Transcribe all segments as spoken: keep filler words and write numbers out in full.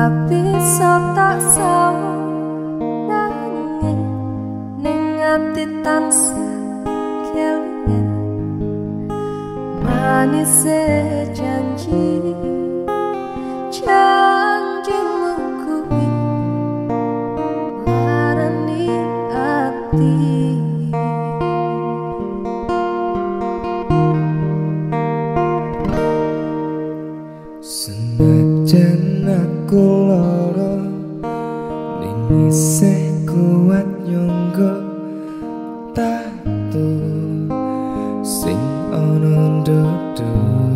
bisa tak salah nanging ning ati tansah kelingan manise janji janjimu kuwi larani ati senajan aku lara ning isih kuat nyangga tatu sing ana ndodo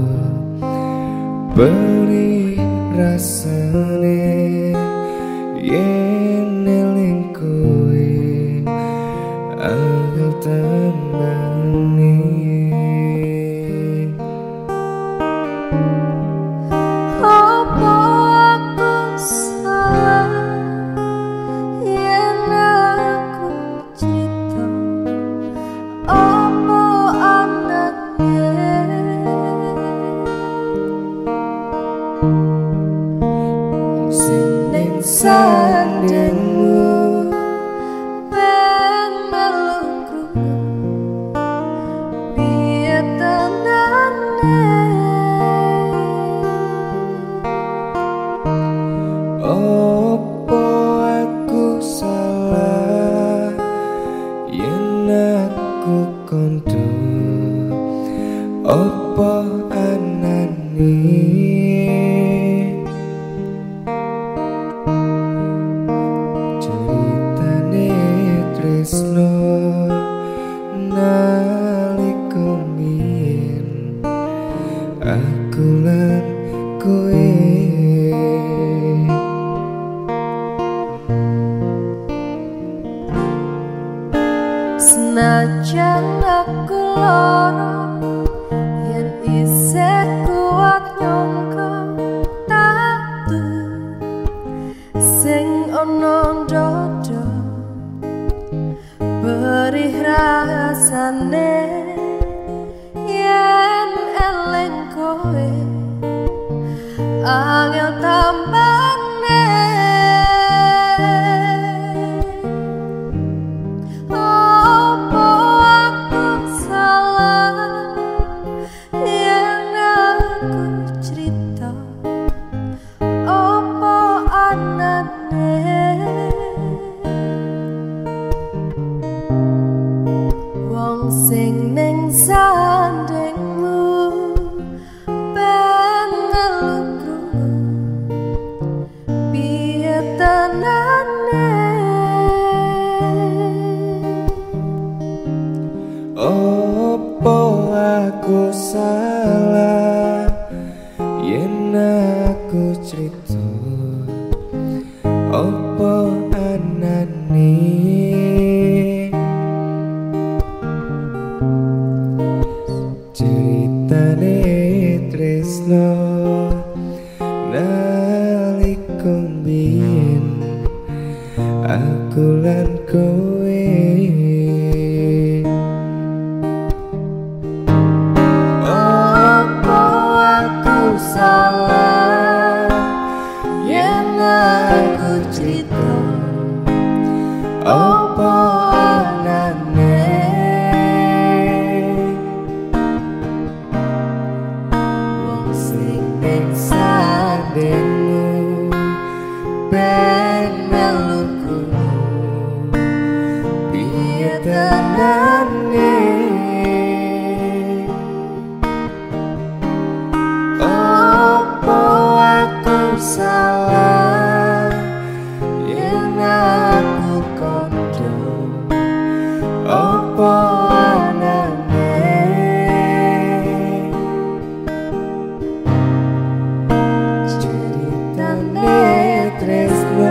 beri rasane yen eling kowe angel tembani sandengmu ben melukku biar tenane opo aku salah yen aku kondo opo anane tresno nalika mbiyen aku lan kowe senajan aku lara yen isih kuat nyangka tatu sing ana ndodo beri rasane yen eling kowe angel tambane opo aku salah yen aku cerita opo anane sing ning sandengmu ben ngelukku piye tenane opo aku salah yen aku cerita opo anane ceritane tresno nalika mbiyen aku lan kowe opo aku salah yen aku cerita opo anane sandengmu ben melukku piye tenane opo aku salah yen aku kondo opo tresno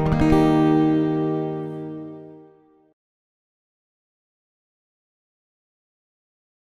Thank